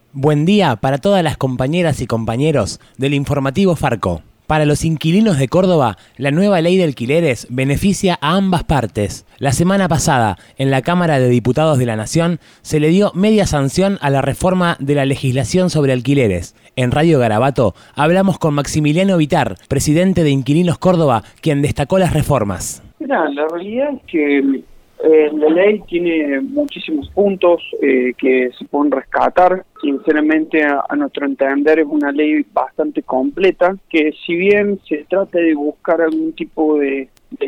Buen día para todas las compañeras y compañeros del informativo Farco. Para los inquilinos de Córdoba, la nueva ley de alquileres beneficia a ambas partes. La semana pasada, en la Cámara de Diputados de la Nación, se le dio media sanción a la reforma de la legislación sobre alquileres. En Radio Garabato hablamos con Maximiliano Vitar, presidente de Inquilinos Córdoba, quien destacó las reformas. Mira, la realidad es que la ley tiene muchísimos puntos que se pueden rescatar. Sinceramente, a nuestro entender, es una ley bastante completa, que si bien se trata de buscar algún tipo de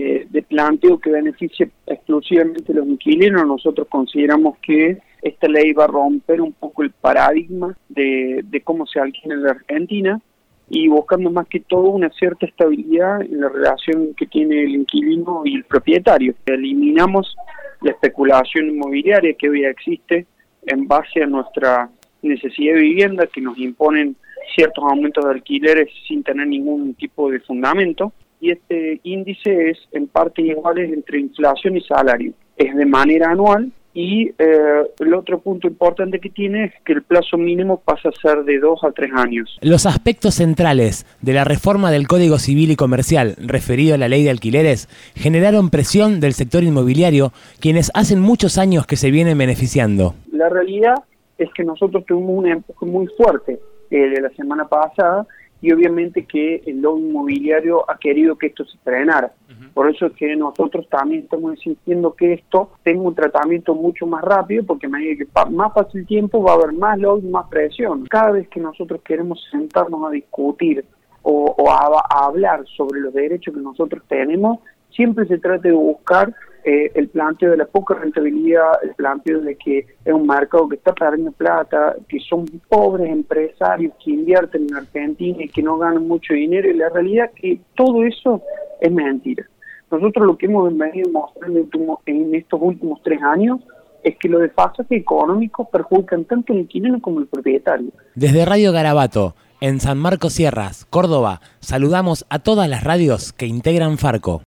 planteo que beneficie exclusivamente a los inquilinos, nosotros consideramos que esta ley va a romper un poco el paradigma de cómo se alquila en la Argentina, y buscando más que todo una cierta estabilidad en la relación que tiene el inquilino y el propietario. Eliminamos la especulación inmobiliaria que hoy existe en base a nuestra necesidad de vivienda, que nos imponen ciertos aumentos de alquileres sin tener ningún tipo de fundamento, y este índice es en partes iguales entre inflación y salario. Es de manera anual. Y el otro punto importante que tiene es que el plazo mínimo pasa a ser de 2 a 3 años. Los aspectos centrales de la reforma del Código Civil y Comercial referido a la ley de alquileres generaron presión del sector inmobiliario, quienes hacen muchos años que se vienen beneficiando. La realidad es que nosotros tuvimos un empuje muy fuerte de la semana pasada, y obviamente que el lobby inmobiliario ha querido que esto se frenara. Por eso es que nosotros también estamos insistiendo que esto tenga un tratamiento mucho más rápido, porque a medida que más pase el tiempo va a haber más lobby, más presión. Cada vez que nosotros queremos sentarnos a discutir o a hablar sobre los derechos que nosotros tenemos, siempre se trata de buscar el planteo de la poca rentabilidad, el planteo de que es un mercado que está perdiendo plata, que son pobres empresarios que invierten en Argentina y que no ganan mucho dinero, y la realidad es que todo eso es mentira. Nosotros lo que hemos venido mostrando en estos últimos 3 años es que los desfasajes económicos perjudican tanto al inquilino como al propietario. Desde Radio Garabato, en San Marcos Sierras, Córdoba, saludamos a todas las radios que integran Farco.